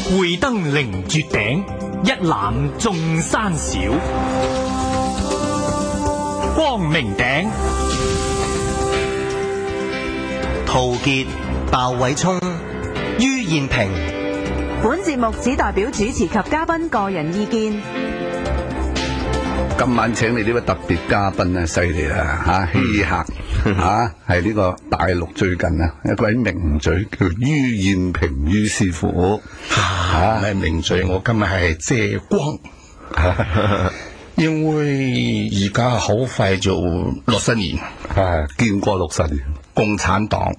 會登凌絕頂，一覽眾山小。光明頂， 陶傑、鮑偉聰、于燕平。 本節目只代表主持及嘉賓個人意見。 今晚請你呢位特別嘉賓啊，犀利啦吓，稀客吓，係呢個大陸最近啊一位名嘴叫于燕平于師傅咩名嘴？我今日係借光，因為而家好快就60年， 建國60年， 共產黨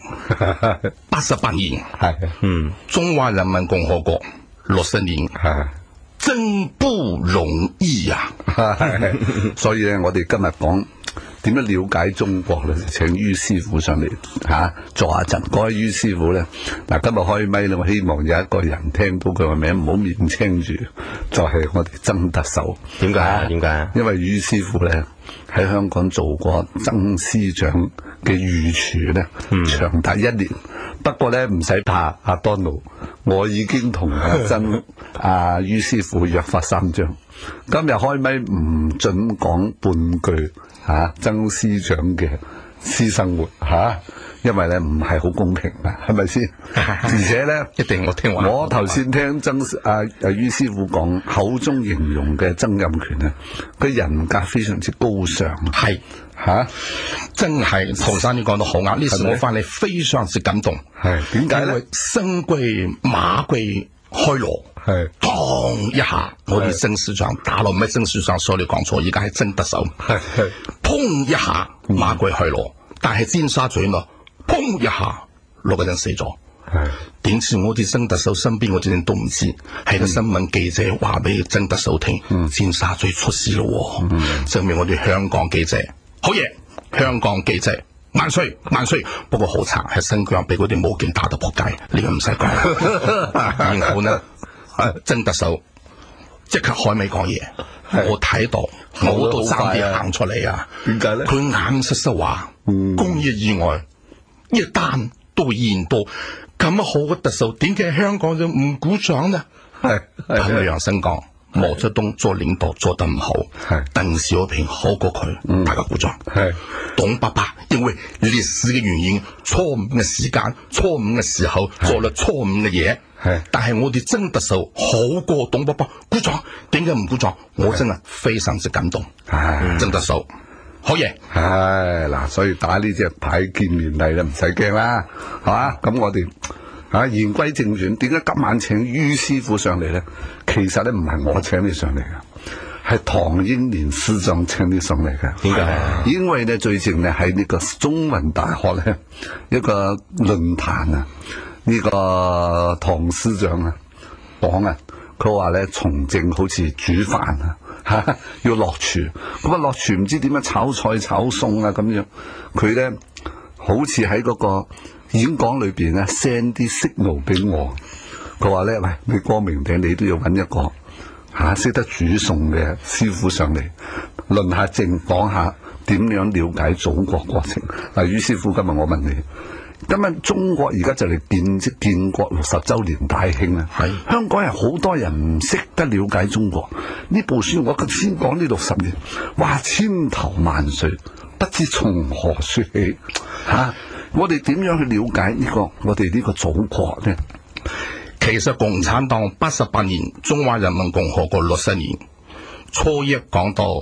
88年，中華人民共和國60年，真不容易啊！ 所以咧，我哋今日講點樣了解中國咧，請于師傅上嚟坐下陣。嗰位于師傅咧，嗱今日開咪咧，我希望有一個人聽到佢個名唔好面青住，就係我哋曾特首。 點解？點解？ 因為于師傅咧喺香港做過曾司長嘅御廚咧，長達1年。不過咧唔使怕，阿當奴，我已經同阿于師傅約法3章。今日開咪唔准講半句曾司長嘅私生活因為咧唔係好公平嘅，係咪先？而且咧一定我聽話。 我頭先聽于師傅講，口中形容嘅曾蔭權咧，佢人格非常之高尚， 係真係陶生你講得好啱，呢時我翻嚟非常之感動。 係點解咧？ 身貴馬貴開鑼，當一下我哋曾司長打落唔係曾司長，所以你講錯，而家係曾特首。砰一下馬貴開鑼，但係尖沙咀呢，砰一下6個人死咗。點知我哋曾特首身邊嗰啲人都唔知，係個新聞記者話俾曾特首聽，尖沙咀出事咯，證明我哋香港記者好嘢，香港記者萬歲萬歲。不過好慘，係新疆俾嗰啲武警打到仆街，呢個唔使講。然後呢，曾特首即刻開咪講嘢，我睇到我都爭啲行出嚟啊！ 點解咧？ 佢眼濕濕話，工業意外一單都驗到，咁好嘅特首，點解香港就唔鼓掌呢？係楊生講，毛澤東做領導做得唔好，鄧小平好過佢，大家鼓掌。董伯伯因為歷史嘅原因，錯誤嘅時間、錯誤嘅時候做了錯誤嘅嘢，但係我哋曾特首好過董伯伯，鼓掌。點解唔鼓掌？我真係非常之感動。曾特首好嘢。 嗱，所以打呢隻牌見面禮啦，唔使驚啦，係嘛？咁我哋言歸正傳，點解今晚請于師傅上嚟咧？其實咧唔係我請你上嚟嘅，係唐英年司長請你上嚟嘅。 點解？ 因為咧最近咧喺呢個中文大學咧一個論壇啊，呢個唐司長講佢話咧從政好似煮飯要落廚，咁落廚唔知點樣炒菜炒餸咁樣，佢咧好似喺嗰個演講裏邊send 啲 signal 俾我，佢話咧，喂，你光明頂你都要揾一個識得煮餸嘅師傅上嚟論下政，講下點樣了解祖國國情。于師傅，今日我問你，今日中國而家就嚟建國60週年大慶啦，香港人好多人唔識得了解中國呢部書。我先講呢60年，哇，千頭萬緒，不知從何說起我哋點樣去了解我哋呢個祖國呢？ 其實共產黨88年，中華人民共和國60年，初一講到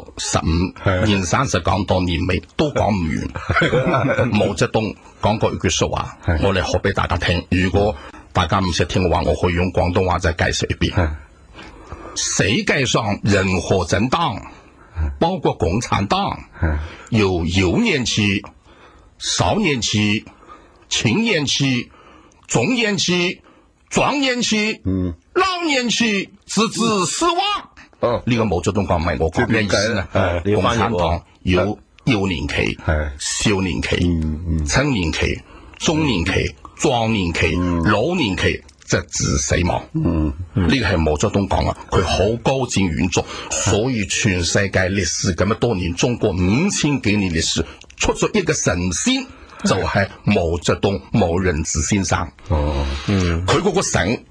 15，年30講到年尾都講唔完。毛澤東講過一句說話，我嚟學俾大家聽。如果大家唔識聽嘅話，我可以用廣東話再介紹一遍。世界上任何政黨，包括共產黨，有幼年期、少年期、青年期、中年期、壯年期、老年期，直至死亡。呢個毛澤東講唔係我講，咩意思呢？共產黨有幼年期、少年期、青年期、中年期、壯年期、老年期，直至死亡。呢個係毛澤東講啊，佢好高瞻遠矚，所以全世界歷史咁多年，中國5000幾年歷史出咗一個神仙，就係毛澤東毛人子先生。佢嗰個神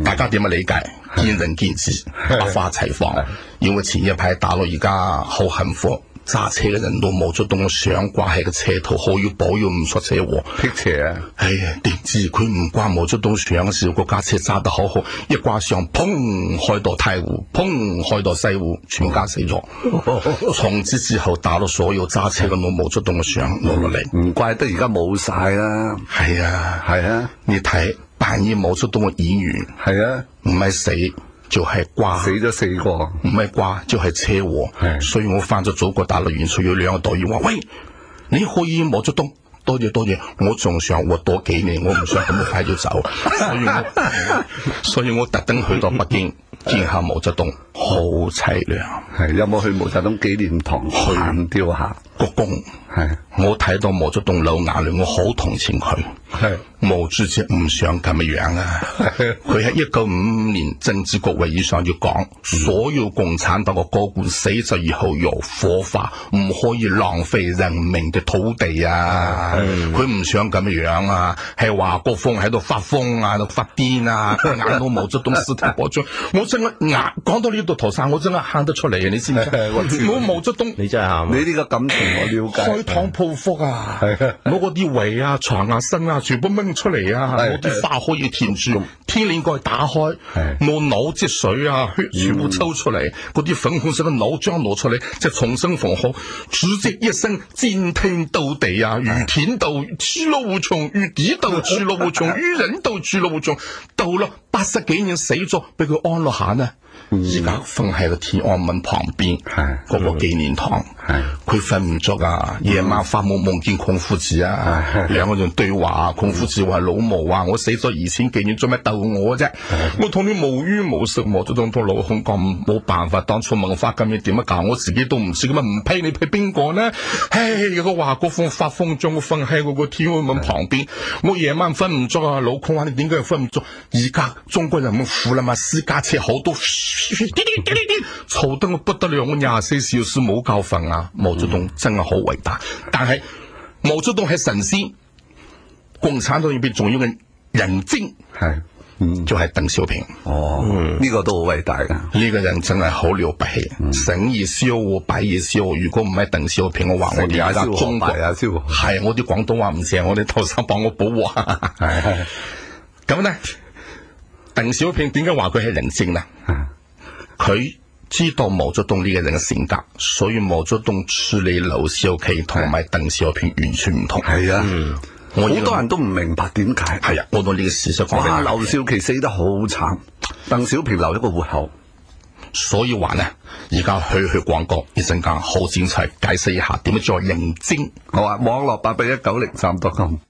大家點樣理解？見仁見智，百花齊放。因為前一排大陸而家好幸福。揸車嘅人都毛澤東嘅相掛喺個車頭，好要保佑唔出車禍。 辟邪啊！ 哎呀，點知佢唔掛毛澤東相嘅時候，個架車揸得好好，一掛上，砰開到太湖，砰開到西湖，全家死咗。從此之後，大陸所有揸車嘅攞毛澤東嘅相攞落嚟， 唔怪得而家冇晒啦。 係啊， 係啊， 你睇扮演毛澤東嘅演員， 係啊， 唔係死。就係掛死咗4個， 唔係掛就係車禍，所以我翻咗祖國大陸演出有2個導演話：喂，你可以毛澤東，多謝，我仲想活多幾年，我唔想咁快就走，所以我特登去到北京見下毛澤東，好凄涼。 係有冇去毛澤東紀念堂去吊下鞠躬？係我睇到毛澤東流眼淚，我好同情佢。係毛主席唔想咁樣啊！佢喺1955年政治局會議上就講，所有共產黨嘅高官死咗以後要火化，唔可以浪費人民嘅土地啊！佢唔想咁樣啊，係華國鋒喺度發瘋啊，喺度發癲啊，眼到毛澤東屍體播出，我真係眼講到呢度頭生，我真係喊得出嚟啊！你知唔知？我毛澤東， 你真係喊， 你呢個感情我了解。 開膛破腹啊！攞嗰啲胃啊、腸啊、腎啊，全部掹出嚟啊！攞啲花可以填住，天靈蓋打開，攞腦積水啊，血全部抽出嚟，嗰啲粉紅色嘅腦漿攞出嚟，即係重新縫好，主席一生戰天鬥地啊，與天鬥，其樂無窮；與地鬥，其樂無窮；與人鬥，其樂無窮。到啦80幾年死咗，俾佢安樂下呢？而家瞓喺個天安門旁邊，嗰個紀念堂，佢瞓唔着啊！夜晚發夢夢見孔夫子啊，2個人對話，孔夫子話：老毛啊，我死咗2000幾年，做咩鬥我啫？我同你無冤無仇，毛澤東同老孔講冇辦法，當初文化革命點樣搞，我自己都唔知，咁啊唔批你批邊個呢？唉，有個華國鋒發瘋將我瞓喺嗰個天安門旁邊，我夜晚瞓唔着啊！老孔話你點解又瞓唔着？而家中國人民富啦嘛，私家車好多。嘈得我不得了，我24小時冇覺瞓啊！毛澤東真係好偉大，但係毛澤東係神仙，共產黨入邊仲有個人精，就係鄧小平。 呢個都好偉大噶， 呢個人真係好了不起，成而燒我，敗而燒我。如果唔係鄧小平，我話我哋而家中國係我啲廣東話唔正，我哋頭生幫我保護。咁呢，鄧小平點解話佢係人精呢？佢知道毛澤東呢個人嘅性格，所以毛澤東處理劉少奇同埋鄧小平完全唔同。係啊，好多人都唔明白點解。係啊，我到呢個事實講俾你聽。劉少奇死得好慘，鄧小平留一個活口。所以話呢，而家去廣告一陣間好精彩，解釋一下點樣做人精。好啊，網絡8819033.com。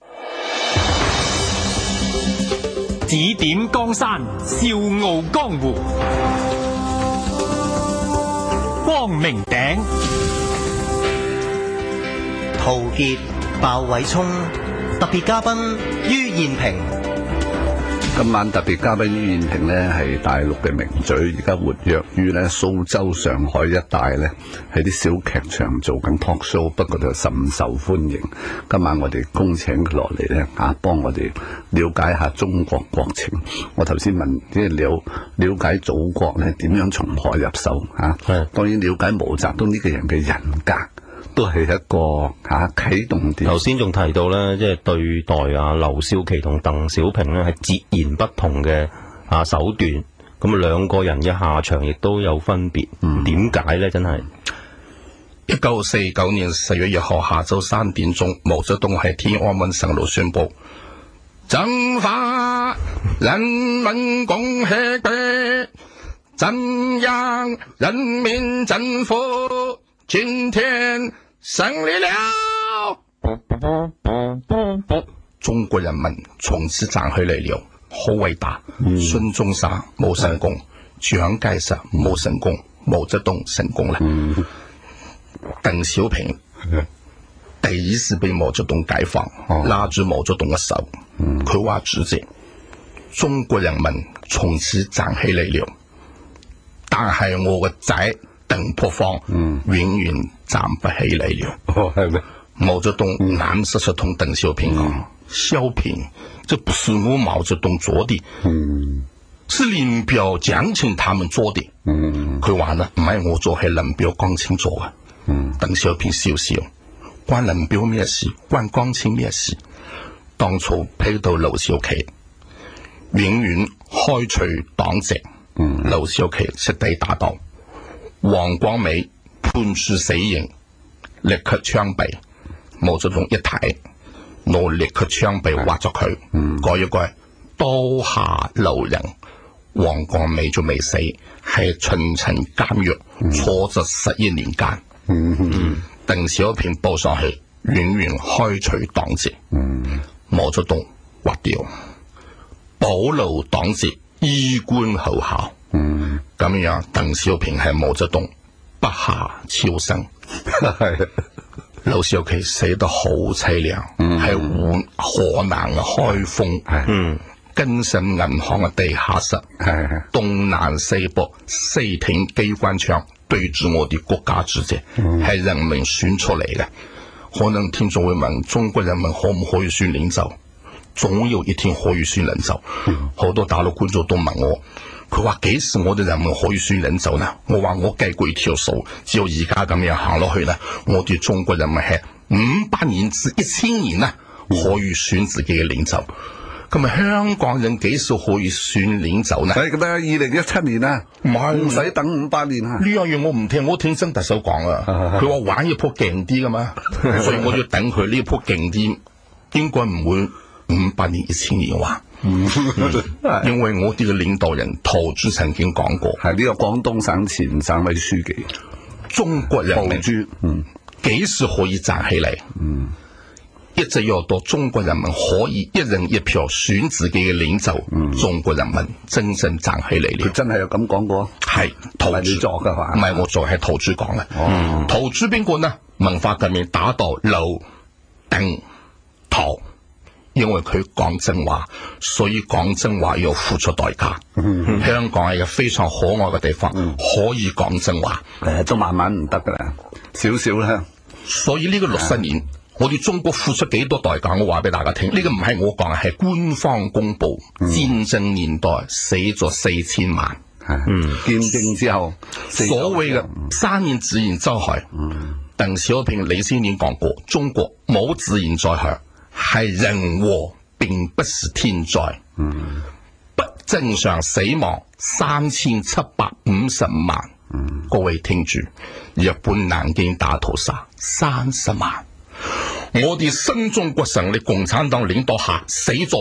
指點江山，笑傲江湖。光明頂， 陶傑、鮑偉聰，特別嘉賓于燕平。 今晚特別嘉賓于燕平呢係大陸嘅名嘴，而家活躍於呢蘇州、上海一帶呢，喺啲小劇場做緊 talk show， 不過就甚受歡迎。今晚我哋恭請佢落嚟呢，幫我哋了解下中國國情。我頭先問，即係了解祖國呢點樣從何入手啊？當然了解毛澤東呢個人嘅人格。都係一個啟動點。 頭先仲提到咧，即係對待劉少奇同鄧小平咧係截然不同嘅手段，咁兩個人嘅下場亦都有分別。點解咧？真係 1949年4月1號下晝3點鐘，毛澤東喺天安門上路宣布：中華人民共和國中央人民政府今天勝利了！中國人民從此站起嚟了，好偉大。孫中山冇成功，蔣介石冇成功，毛澤東成功啦。鄧小平第一次被毛澤東解放，拉住毛澤東嘅手，佢話主席，中國人民從此站起嚟了，但係我個仔鄧樸方永遠站不起嚟了。係咩？毛澤東眼濕濕同鄧小平講：小平，這不是我毛澤東做的。 是林彪獎請他們做的。佢話呢，唔係我做，係林彪江青做嘅。鄧小平笑笑，關林彪咩事？關江青咩事？當初批到劉少奇，永遠開除黨籍。劉少奇徹底打倒，黃光美判處死刑，立刻槍斃。毛澤東一睇，我立刻槍斃挖咗佢，改一改刀下留人。黃光美就未死，喺秦城監獄坐咗11年間。鄧小平報上去，永遠開除黨籍。毛澤東劃掉，保留黨籍，衣冠後效。咁樣鄧小平係毛澤東筆下超生。劉少奇死得好凄涼，喺河南嘅開封，根信銀行嘅地下室，東南西北四挺機關槍對住我哋國家主席，係人民選出嚟嘅。可能聽眾會問，中國人民可唔可以選領袖？總有一天可以選領袖。好多大陸觀眾都問我，佢話幾時我哋人民可以選領袖呢？我話我計過一條數，只要而家咁樣行落去呢，我哋中國人民係500年至1000年呢，可以選自己嘅領袖。咁啊，香港人幾時可以選領袖呢？ 係咁啦，2017年啊，唔使等500年啊。 呢樣嘢我唔聽，我聽曾特首講啊，佢話玩一鋪勁啲噶嘛，所以我要等佢呢鋪勁啲，應該唔會500年1000年話。因為我哋嘅領導人陶朱曾經講過， 係呢個廣東省前省委書記， 中國人民幾時可以站起嚟？一直要到中國人民可以一人一票選自己嘅領袖，中國人民真正站起嚟了。 佢真係有咁講過？ 係陶朱作噶嘛？ 唔係我做，係陶朱講嘅。陶朱邊個呢？文化革命打倒劉鄧陶。因為佢講真話，所以講真話要付出代價。香港係一個非常可愛嘅地方，可以講真話。 都慢慢唔得噶啦，少少啦。 所以呢個60年，我哋中國付出幾多代價？我話俾大家聽，呢個唔係我講，係官方公布。戰爭年代死咗4000萬。 建政之後， 所謂嘅3年自然災害。鄧小平、李先念講過，中國冇自然災害。係人禍，並不是天災。不正常死亡3750萬。各位聽住，日本南京大屠殺30萬。我哋新中國成立共產黨領導下死咗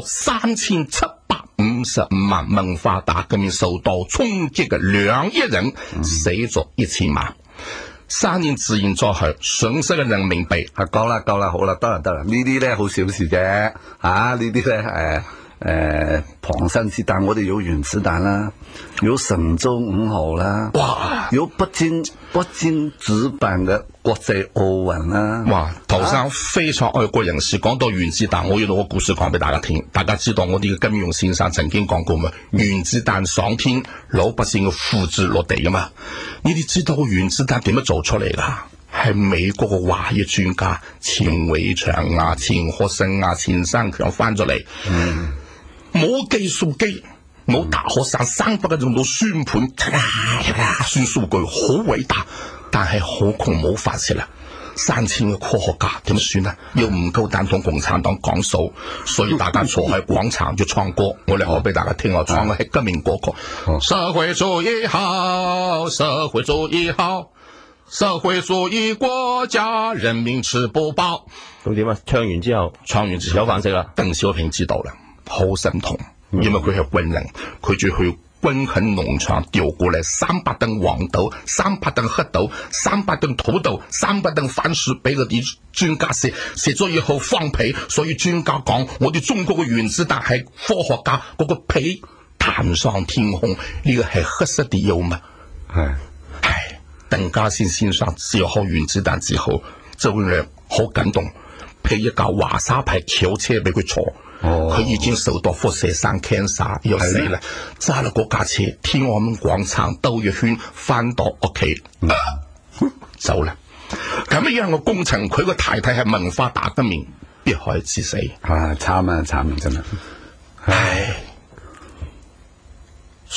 3750萬。文化大革命受到衝擊嘅2億人，死咗1000萬。3年自然災害損失嘅人民幣， 夠啦，好啦，得啦，呢啲咧好小事啫，呢啲咧旁身子彈，我哋有原子彈啦，有神舟5號啦，哇，有北京主辦嘅國際奧運啦， 哇！陶生非常愛國人士，講到原子彈，我要攞個故事講俾大家聽。大家知道我哋嘅金庸先生曾經講過嘛，原子彈上天，老百姓嘅福祉落地噶嘛。你哋知道個原子彈點樣做出嚟噶？係美國嘅華裔專家錢偉長啊、錢學森啊、錢生強翻咗嚟，冇計數機，冇大學生300個用到算盤，算數據好偉大，但係好窮冇法子啦。3000個科學家點算呢？又唔夠膽同共產黨講數，所以大家坐喺廣場就唱歌。我哋可俾大家聽，我唱嘅係革命歌曲。社會主義好，社會主義好，社會主義國家人民吃不飽。 咁點啊？唱完之後有飯食啦。 鄧小平知道啦，好心痛，因為佢係軍人，佢就去軍墾農場調過嚟300噸黃豆、300噸黑豆、300噸土豆、300噸番薯俾嗰啲專家食咗以後放屁，所以專家講我哋中國嘅原子彈係科學家嗰個屁彈上天空，呢個係黑色的幽默。鄧稼先先生試好原子彈之後，周恩來好感動，批一架華沙牌轎車俾佢坐。佢已經受到輻射生 cancer 要死啦，揸咗嗰架車天安門廣場兜一圈，翻到屋企走啦。咁樣嘅工程，佢個太太係文化大革命必害之死。 慘啊真係。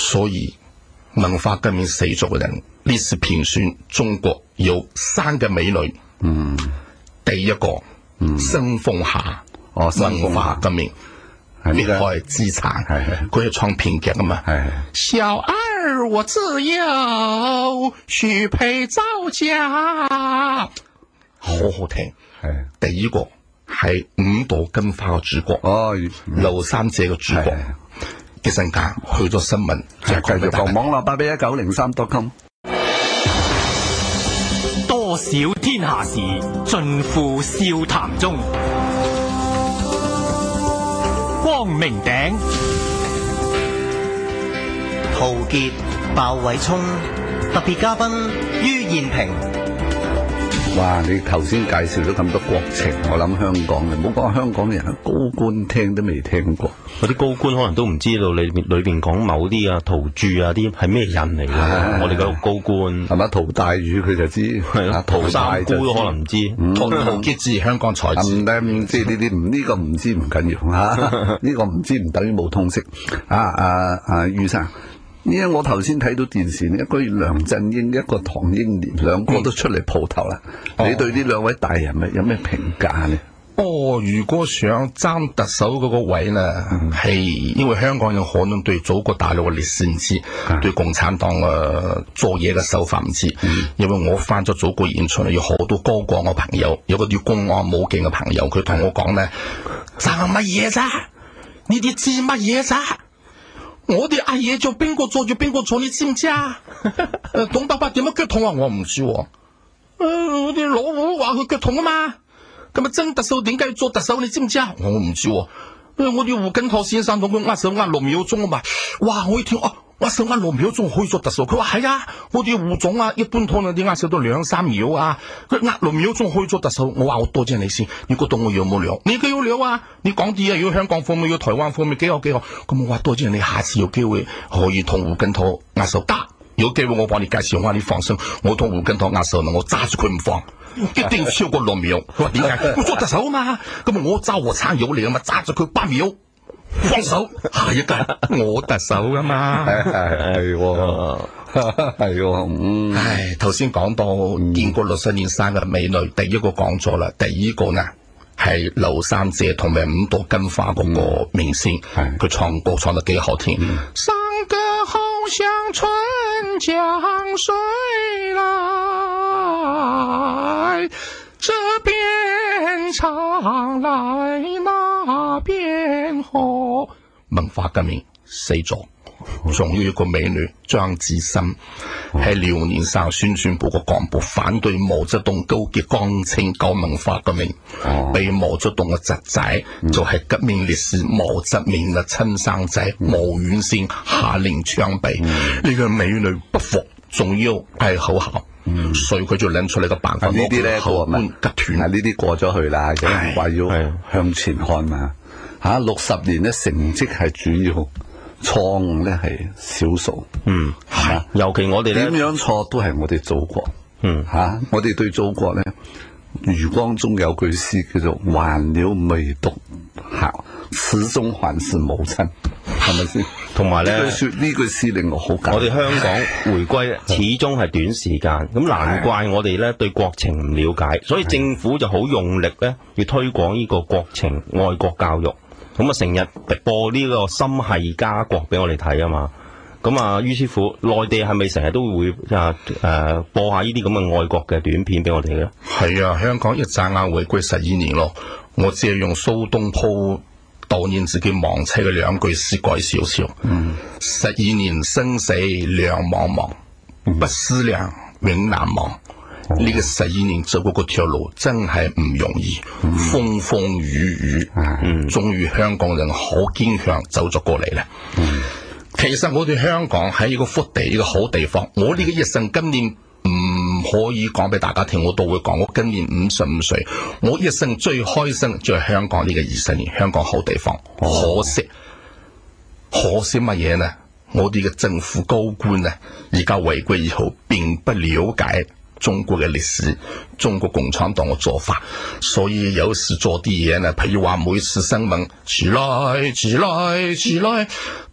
所以文化革命死咗嘅人，歷史評選中國有3個美女。第一個申鳳霞，文化革命厲害資產，佢係唱評劇㗎嘛。小兒我自幼許配趙家，好好聽。第二個係5朵金花嘅主角，劉三姐嘅主角。一陣間去咗新聞， 繼續講網絡8819003.com。 多少天下事，盡付笑談中。光明頂， 陶傑、鮑偉聰，特別嘉賓于燕平。 哇！你頭先介紹咗咁多國情，我諗香港嘅，唔好講香港人，高官聽都未聽過。 嗰啲高官可能都唔知道裏邊講某啲啊陶著啊啲係咩人嚟㗎。我哋嗰個高官係嘛？陶大宇佢就知，係咯。陶三姑都可能唔知。 陶傑知香港才知。 唔知呢啲呢個唔知唔緊要嚇，呢個唔知唔等於冇通識。于生。因為我頭先睇到電視，一個梁振英，一個唐英年，兩個都出嚟蒲頭啦。你對呢兩位大人物有咩評價呢？ 如果想爭特首嗰個位呢，係因為香港人可能對祖國大陸嘅歷史唔知，對共產黨做嘢嘅手法唔知。因為我翻咗祖國現場，有好多高幹嘅朋友，有個叫公安武警嘅朋友，佢同我講呢，爭乜嘢咋？呢啲知乜嘢咋？我哋阿爺做邊個做住邊個做，你知唔知啊？董伯伯點樣腳痛啊？我唔知。我哋老虎話佢腳痛啊嘛。咁啊，真特首點解要做特首？你知唔知啊？我唔知。我哋胡錦濤先生同佢握手握6秒鐘啊嘛。哇！我一聽握手握6秒鐘可以做特首。佢話係啊，我哋胡總啊，一般可能啲握手都2-3秒啊。佢握6秒鐘可以做特首。我話我多謝你先。你覺得我有冇料？你幾有料啊？你講啲啊，如果香港方面、要台灣方面幾好。咁我話多謝你，下次有機會可以同胡錦濤握手得。有機會我幫你介紹，我話你放心，我同胡錦濤握手呢，我揸住佢唔放。一定超過6秒。佢話點解？我做特首啊嘛，咁我揸和撐有你啊嘛，揸住佢8秒，放手，下一屆我特首啊嘛。係唉，頭先講到見過60年生嘅美女，第一個講咗啦，第二個呢係劉三姐同埋5朵金花嗰個明星，佢唱歌唱得幾好聽。山歌好像春江水來，這邊唱來那邊喝。文化革命死咗，仲有一個美女張子欣，喺遼寧省宣傳部個幹部，反對毛澤東勾結江青搞文化革命，被毛澤東嘅侄仔就係革命烈士毛澤民嘅親生仔毛遠先下令槍斃。呢個美女不服，仲要係好校。所以佢就諗出嚟個辦法。呢啲咧後官集團呢啲過咗去啦，有人話要向前看嘛。60年咧成績係主要，錯誤咧係少數。 係，尤其我哋咧點樣錯都係我哋祖國。我哋對祖國咧，余光中有句詩叫做還了未讀校，始終還是母親，係咪先？ 同埋咧， 呢句詩令我好感。 我哋香港回歸始終係短時間，咁難怪我哋咧對國情唔了解，所以政府就好用力咧要推廣呢個國情愛國教育，咁啊成日播呢個心繫家國俾我哋睇啊嘛。咁啊，于師傅，內地係咪成日都會播下呢啲咁嘅愛國嘅短片俾我哋咧？ 係啊，香港一眨眼回歸12年咯，我只係用蘇東坡悼念自己亡妻嘅2句詩改少少。12年生死兩茫茫，不思量，永難忘。呢個12年走過嗰條路真係唔容易，風風雨雨，終於香港人好堅強走咗過嚟啦。其實我哋香港係一個福地，一個好地方。我呢個一生今年唔可以講俾大家聽，我都會講。我今年55歲，我一生最開心就係香港呢個20年，香港好地方。可惜乜嘢呢？我哋嘅政府高官呢，而家回歸以後並不了解中國嘅歷史，中國共產黨嘅做法，所以有時做啲嘢呢，譬如話每次新聞起來，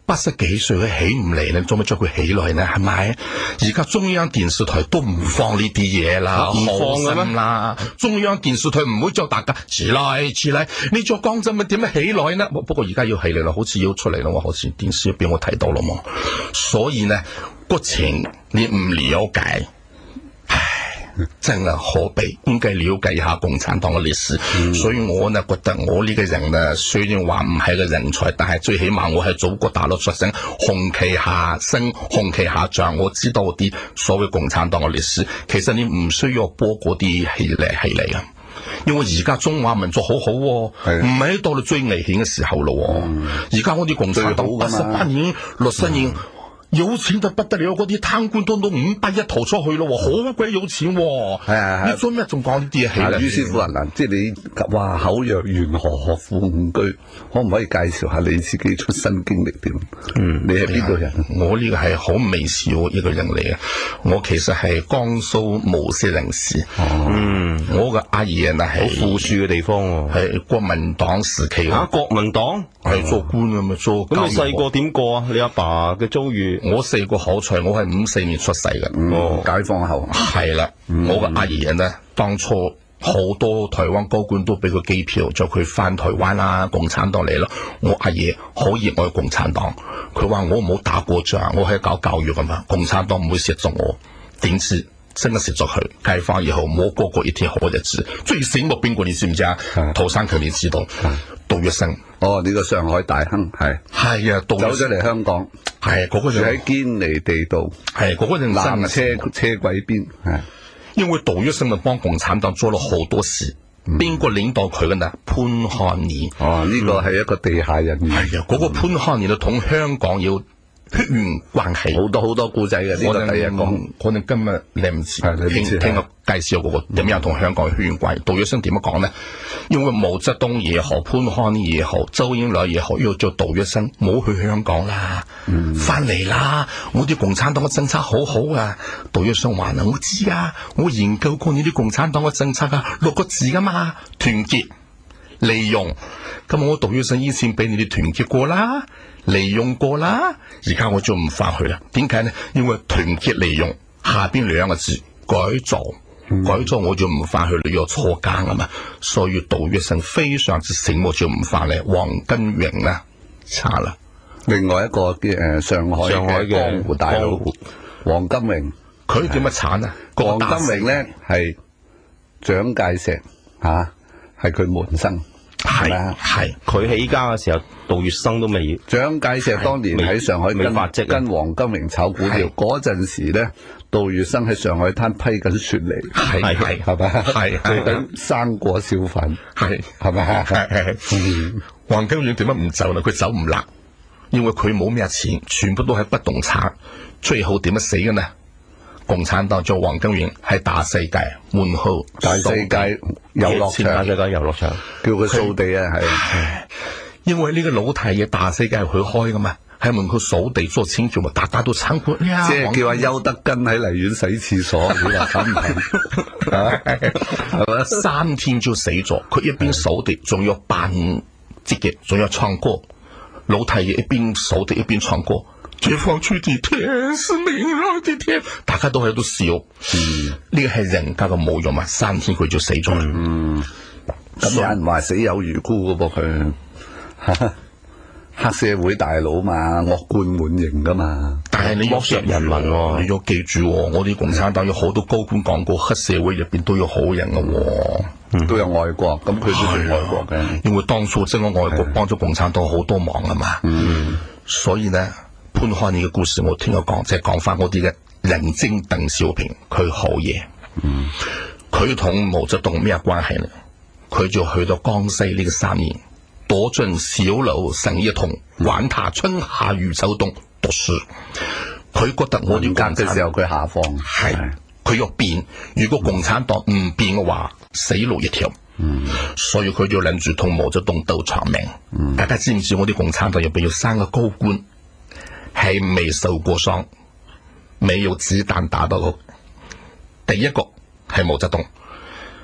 80幾歲佢起唔嚟，你做乜將佢起來呢？係咪？而家中央電視台都唔放呢啲嘢啦， 唔放嘅咩？ 啦，中央電視台唔會叫大家起來，你做江鎮咪點樣起來呢？不過而家要起嚟啦，好似要出嚟啦，好似電視入邊我睇到啦嘛。所以呢，國情你唔了解。真係可悲，應該了解一下共產黨嘅歷史。所以我呢覺得我呢個人呢，雖然話唔係個人才，但係最起碼我喺祖國大陸出生，紅旗下生，紅旗下長，我知道啲所謂共產黨嘅歷史。其實你唔需要播嗰啲戲嚟啊，因為而家中華民族好好，唔係到到最危險嘅時候咯。而家我哋共產黨88年、60年。有錢就不得了，嗰啲貪官都500億逃出去咯，好鬼有錢。係你做咩仲講呢啲嘢？ 于師傅啊，嗱，即係你話口若懸河，學富五車，可唔可以介紹下你自己出身經歷點？你係邊個人？ 我呢個係好微小一個人嚟嘅，我其實係江蘇無錫人士。我嘅阿爺呢係富庶嘅地方， 係國民黨時期啊，國民黨係做官咁啊，做。 咁你細個點過啊？你阿爸嘅遭遇？ 我細個好彩，我係54年出世嘅。 解放後係啦，我嘅阿爺呢，當初好多台灣高官都俾佢機票，叫佢翻台灣啦，共產黨嚟啦。我阿爺好熱愛共產黨，佢話我冇打過仗，我係搞教育噶嘛，共產黨唔會蝕咗我。點知真係蝕咗佢。解放以後冇過過一天好日子。最醒目邊個你知唔知啊？陶生佢你知道，杜月笙。 呢個上海大亨係啊，走咗嚟香港。係嗰個就喺堅尼地道， 係嗰個人南車軌邊，係因為杜月笙就幫共產黨做咗好多事，邊個領導佢嘅呢？潘漢年。 呢個係一個地下人員。 係啊，嗰個潘漢年就同香港要血緣關係， 好多故仔嘅。呢個第一講， 可能今日你唔知，聽我介紹嗰個點樣同香港血緣關係。杜月笙點樣講呢？因為毛澤東也好，潘漢年也好，周恩來也好，要做杜月笙，冇去香港啦，翻嚟啦！我啲共產黨嘅政策好好啊！杜月笙話啦，我知啊，我研究過你啲共產黨嘅政策啊，6個字噶嘛，團結、利用。咁我杜月笙以前俾你哋團結過啦，利用過啦，而家我就唔翻去啦。點解呢？因為團結利用下邊2個字改造。改咗我就唔翻去，你要坐監啊嘛，所以杜月笙非常之醒目，就唔翻嚟。黃根榮呢，差啦。 另外一個上海嘅江湖大佬黃金榮， 佢點樣慘啊？ 黃金榮咧係蔣介石係佢門生， 係佢起家嘅時候，杜月笙都未。 蔣介石當年喺上海跟黃金榮炒股票嗰陣時咧。杜月笙喺上海灘批緊雪梨，係咪？做緊生果小販，係咪？ 黃根榮點解唔走呢？佢走唔甩，因為佢冇咩錢，全部都係不動產。最後點樣死嘅呢？共產黨做黃根榮喺大世界門口， 大世界遊樂場，叫佢掃地啊！係， 因為呢個老太爺大世界係佢開噶嘛。喺門口掃地做清潔嘛，大家都參觀。 即係叫阿邱德根喺荔園洗廁所，你話肯唔肯？係咪 ？3天就死咗，佢一邊掃地，仲要扮積極，仲要唱歌。老太爺一邊掃地一邊唱歌，解放區的天是明朗的天，大家都喺度笑。呢個係人家嘅侮辱嘛，3天佢就死咗。 咁有人話死有餘辜嘅噃佢。黑社會大佬嘛，惡貫滿盈噶嘛， 但係你剝削人民喎，你要記住，我哋共產黨有好多高官講過，黑社會入邊都有好人嘅， 都有愛國，咁佢都係愛國嘅。 因為當初即係我愛國幫咗共產黨好多忙啊嘛，所以呢，潘漢年嘅故事我聽佢講，即係講翻我哋嘅人精鄧小平，佢好嘢，佢同毛澤東咩關係呢？佢就去到江西呢個3年。躲進小樓成一同，玩他春夏與秋冬讀書。佢覺得我哋間嘅時候佢下放，係佢要變。如果共產黨唔變嘅話，死路一條。所以佢就諗住同毛澤東鬥長命。大家知唔知我哋共產黨入邊有3個高官係未受過傷，未有子彈打到佢？第一個係毛澤東。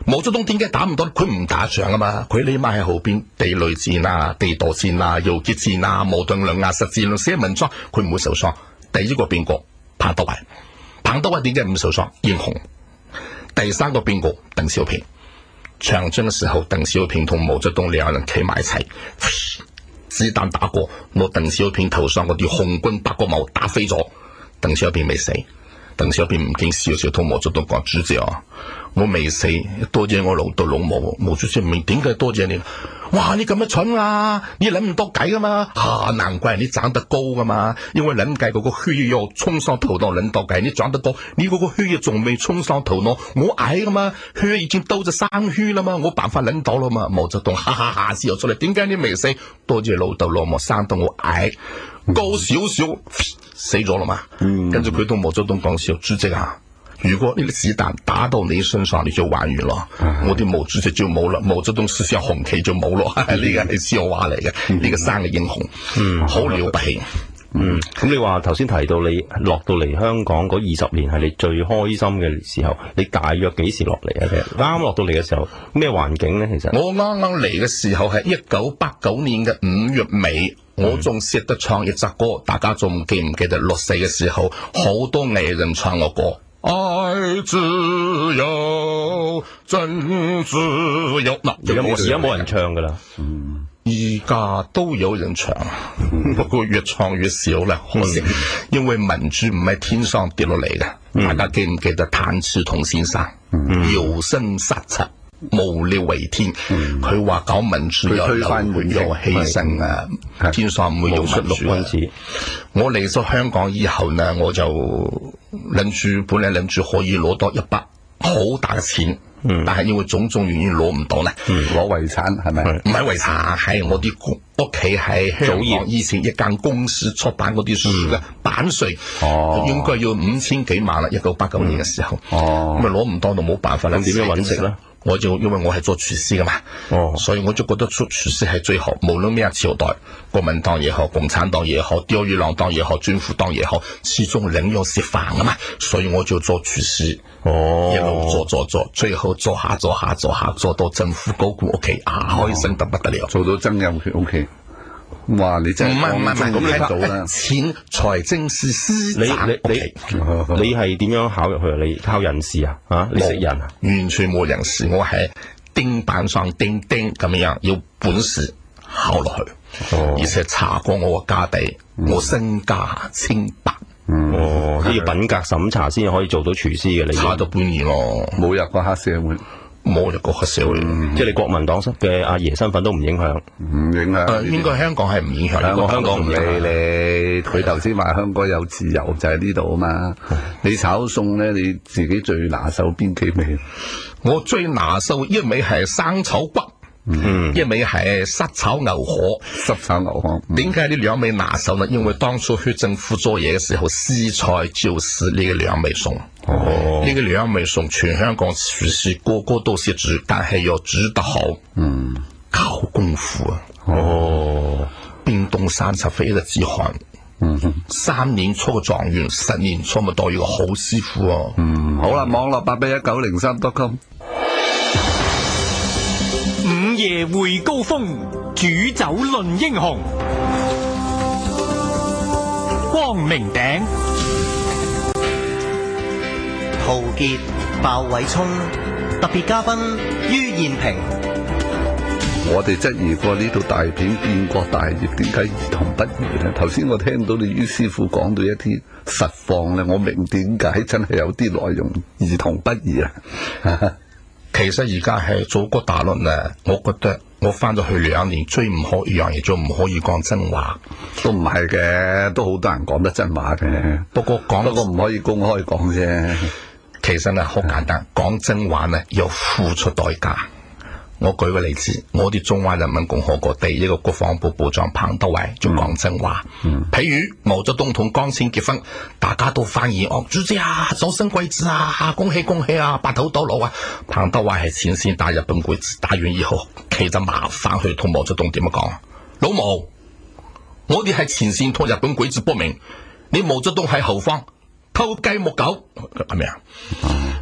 毛澤東點解打唔到？佢唔打仗啊嘛，佢匿埋喺後邊地雷戰啊、地道戰啊、游擊戰啊、矛盾論啊、實戰論寫文章，佢唔會受傷。第一個邊個？彭德懷。彭德懷點解唔受傷？英雄。第三個邊個？鄧小平。長征嘅時候，鄧小平同毛澤東兩人企埋一齊，子彈打過，攞鄧小平頭上嗰啲紅軍八角帽打飛咗，鄧小平未死。鄧小平唔經笑笑同毛澤東講：主席啊，我未死，多謝我老豆老母。毛主席唔明點解多謝你。哇！你咁樣蠢啊！你諗唔到計噶嘛？難怪你長得高噶嘛，因為諗計嗰個血液要衝上頭腦，諗到計你長得高，你嗰個血液仲未衝上頭腦，我矮噶嘛，血已經到咗生血啦嘛，我辦法諗到啦嘛。毛澤東哈哈哈笑出嚟，點解你未死？多謝老豆老母生到我矮，高少少死咗啦嘛。跟住佢同毛澤東講笑，主席啊，如果呢啲子彈打到你身上，你就玩完咯。我啲毛主席就冇啦，毛澤東思想紅旗就冇咯。呢個係笑話嚟嘅，呢個生嘅英雄，好了不起。 咁你話頭先提到你落到嚟香港嗰20年係你最開心嘅時候，你大約幾時落嚟啊？其實啱落到嚟嘅時候咩環境咧？其實我啱啱嚟嘅時候係1989年嘅5月尾，我仲識得唱一隻歌，大家仲記唔記得6四嘅時候好多藝人唱個歌。愛自由，真自由。嗱， 而家冇人唱噶啦。 而家都有人唱，不過越唱越少啦。可惜，因為民主唔係天上跌落嚟嘅。大家記唔記得譚嗣同先生有生殺出，無力為天。佢話搞民主有流血有犧牲啊，天上唔會有民主。我嚟咗香港以後呢，我就本來諗住可以攞到一筆好大嘅錢。但係因為種種原因攞唔到咧， 攞遺產係咪？ 唔係遺產，係我啲屋企喺香港以前一間公司出版嗰啲書嘅版稅，應該要5000幾萬啦。1989年嘅時候，咁啊攞唔到就冇辦法啦。 咁點樣揾食咧？ 因為我係做廚師噶嘛，所以我就覺得做廚師係最好，無論咩朝代，國民黨也好，共產黨也好，釣魚郎黨也好，專夫黨也好，始終人要食飯噶嘛，所以我就做廚師，一路做，最後做到政府高官屋企，開心得不得了， 做到曾蔭權屋企。哇！你真係唔係咁你做啦， 前財政司司長你係點樣考入去啊？你靠人事啊？你識人啊？ 完全冇人事，我係釘板上釘咁樣，要本事考落去，而且查過我個家底，我身家清白。 都要品格審查先可以做到廚師嘅，你查咗半年咯， 冇入過黑社會。 冇入過黑社會， 即係你國民黨嘅阿爺身份都唔影響， 唔影響。 應該香港係唔影響。 香港唔理你，佢頭先話香港有自由就係呢度啊嘛。你炒餸咧，你自己最拿手邊幾味？ 我最拿手一味係生炒骨，一味係濕炒牛河。 濕炒牛河。 點解呢兩味拿手呢？因為當初去政府做嘢嘅時候，私菜就是呢個兩味餸。呢個兩味餸全香港廚師個個都識煮，但係要煮得好，靠功夫啊。冰凍三尺非一日之寒，3年出個狀元，10年出咪當一個好師傅啊。 好啦，網絡8819035.com。 午夜會高峰，煮酒論英雄。光明頂。 陶傑、鮑偉聰，特別嘉賓于燕平。 我哋質疑過呢套大片變國大業點解兒童不宜咧？頭先我聽到你于師傅講到一啲實況咧，我明點解真係有啲內容兒童不宜啊！ 其實而家係祖國大陸咧，我覺得我翻咗去2年，最唔可以一樣嘢，就唔可以講真話。 都唔係嘅，都好多人講得真話嘅。不過唔可以公開講啫。 其實呢好簡單，講真話呢要付出代價。我舉個例子，我哋中華人民共和國第一個國防部部長彭德懷就講真話。譬如毛澤東同江青結婚，大家都翻譯主席啊，早生貴子啊，恭喜恭喜啊，白頭到老啊。彭德懷係前線打日本鬼子，打完以後企就麻翻去同毛澤東點樣講？老毛，我哋係前線同日本鬼子搏命，你毛澤東喺後方偷雞摸狗，係咪啊？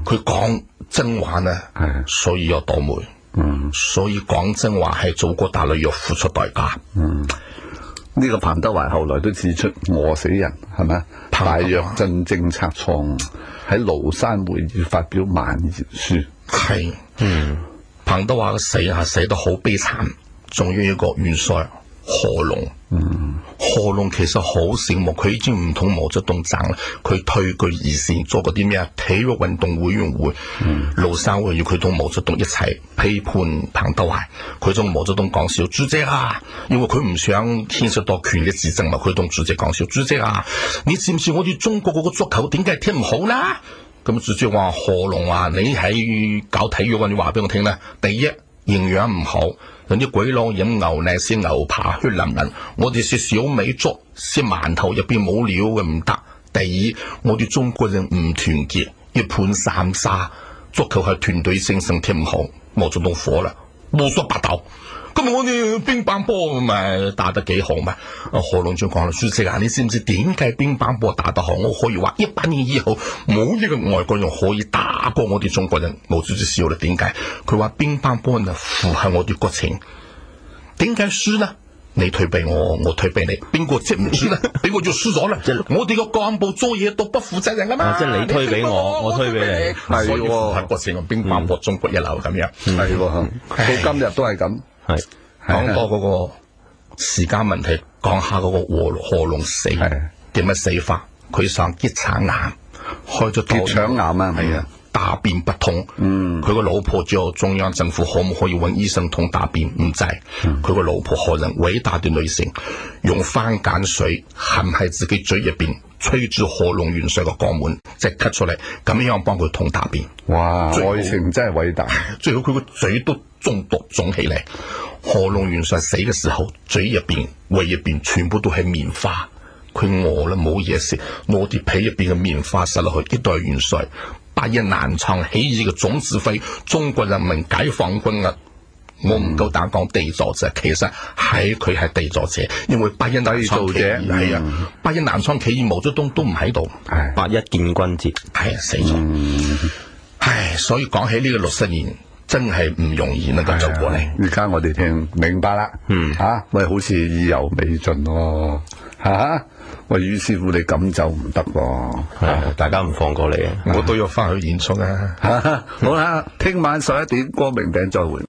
佢講真話呢，所以要倒霉。所以講真話係祖國大陸要付出代價。 呢個彭德懷後來都指出餓死人係咪？大躍進政策錯誤，喺廬山會議發表萬言書。 係，彭德懷嘅死係死得好悲慘，仲有一個元帥賀龍。賀龍其實好醒目，佢已經唔同毛澤東爭啦，佢退居二線，做嗰啲咩體育運動委員會，廬山會議佢同毛澤東一齊批判彭德懷，佢同毛澤東講笑，主席啊，因為佢唔想牽涉到權力之爭嘛，佢同主席講笑，主席啊，你知唔知我哋中國嗰個足球點解踢唔好啦？咁主席話賀龍啊，你喺搞體育啊，你話俾我聽啦，第一營養唔好。人啲鬼佬飲牛奶食牛扒血淋淋，我哋食小米粥食饅頭入邊冇料嘅唔得。第二，我哋中國人唔團結，一盤三沙，足球係團隊精神踢唔好，毛澤東火啦，胡說八道。咁我哋乒乓波咪打得幾好嘛？賀龍就講啦，主席啊，你知唔知點解乒乓波打得好？我可以話100年以後冇一個外國人可以打過我哋中國人。毛主席笑啦，點解？佢話乒乓波呢符合我哋國情。點解輸呢？你退俾我，我退俾你，邊個接唔住呢？俾我就輸咗啦。我哋個幹部做嘢都不負責任噶嘛。 即係你推俾我推俾你， 係所以符合國情。乒乓波中國一流咁樣。 係到今日都係咁。係講多嗰個時間問題，講下嗰個賀龍死點樣死法？佢上結腸癌，開咗結腸癌啊，係啊， 大便不通。佢個老婆叫中央政府可唔可以揾醫生通大便？唔制。佢個老婆何人偉大的女性，用番鹼水含喺自己嘴入邊，吹住賀龍元帥個肛門，即係咳出嚟，咁樣幫佢通大便。 哇，愛情真係偉大。 最好佢個嘴都中毒腫起嚟。賀龍元帥死嘅時候，嘴入邊、胃入邊全部都係棉花，佢餓啦冇嘢食，攞啲被入邊嘅棉花塞落去。一代元帥，八一南昌起義嘅總指揮，中國人民解放軍啊！我唔夠膽講地作者，其實係佢係地作者，因為八一南昌起義係啊，八一南昌起義毛澤東都唔喺度 ，8·1建軍節係死咗。唉，所以講起呢個60年。真係唔容易能夠走過嚟。 而家我哋聽明白啦。喂，好似意猶未盡喎。喂，于師傅你咁就唔得喎。 大家唔放過你啊！ 我都要翻去演出啊。 好啦，聽晚11點光明頂再會。